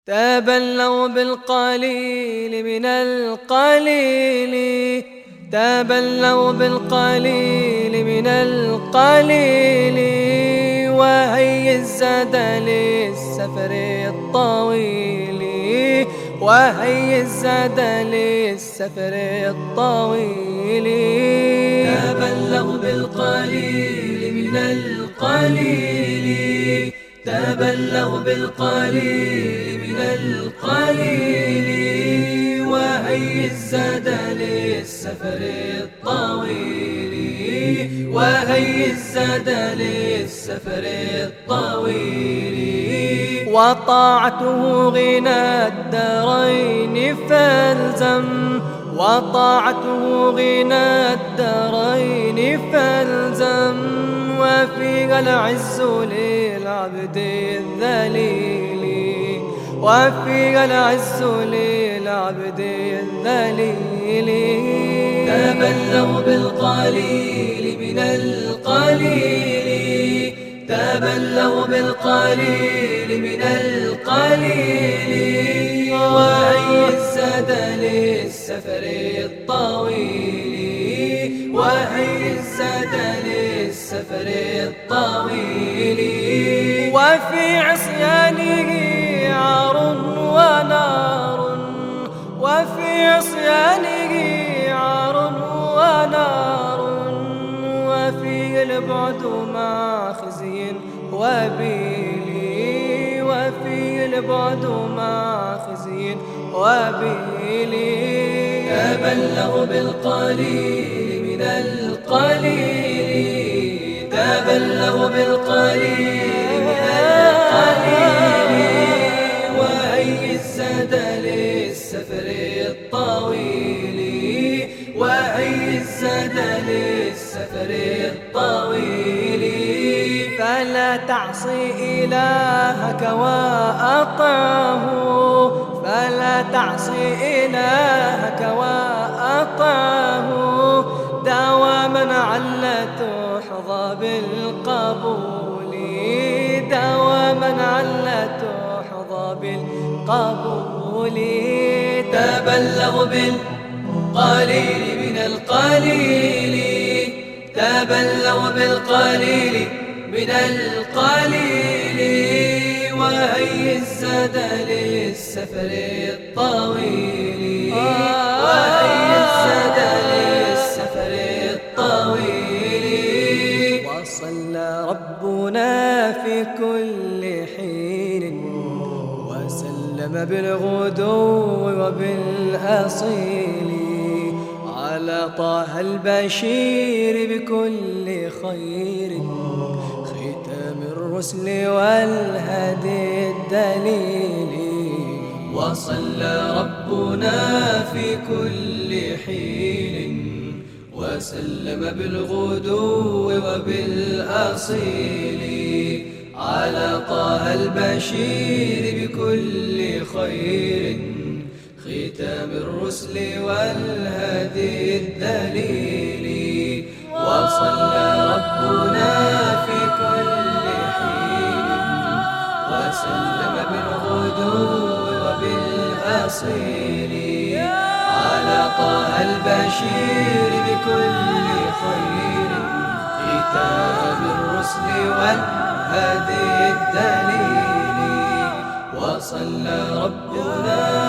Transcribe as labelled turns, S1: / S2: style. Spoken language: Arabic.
S1: تبلوا بالقليل من القليل، تبلوا بالقليل من القليل، وهي الزاد للسفر الطويل، وهي الزاد للسفر الطويل. تبلوا بالقليل من القليل، تبلوا بالقليل من القليل، وهي الزاد للسفر الطويل، وهي الزاد للسفر الطويل. وطاعته غنى الدارين فالزم، وطاعته غنى الدارين فالزم، وفيها العز للعبد الذليل، وفيها العز للعبد الذليل. تبلوا بالقليل من القليل، تبلوا بالقليل من القليل، وهي الزاد للسفر الطويل، وهي الزاد للسفر الطويل. وفي عصيانه عار ونار، وفي عصيانه عار ونار، وفيه البعد مع خزي وبيل، وفيه البعد مع خزي وبيل. تبلوا بالقليل من القليل، تبلوا بالقليل من القليل، وهي الزاد للسفر الطويل، وهي الزاد للسفر الطويل. فلا تعصي إلهك وأطعه، فلا تعصي إلهك وأطعه، دواما على تحظى بالقبول، دواما على تحظى بالقبول. تبلغوا بالقليل من القليل، تبلغوا بالقليل من القليل، وهي الزاد للسفر الطويل، وهي الزاد للسفر الطويل. وصلى ربنا في كل حين، وسلم بالغدو وبالأصيل، على طه البشير بكل خير، ختام الرسل والهدي الدليل. وصلى ربنا في كل حين، وسلم بالغدو وبالأصيل، على طه البشير بكل خير، ختام الرسل والهدي الدليل. وصلى ربنا في كل حين، وسلم بالغدو وبالأصيل، على طه البشير بكل خير، ختام الرسل والهدي الدليل. وصلى ربنا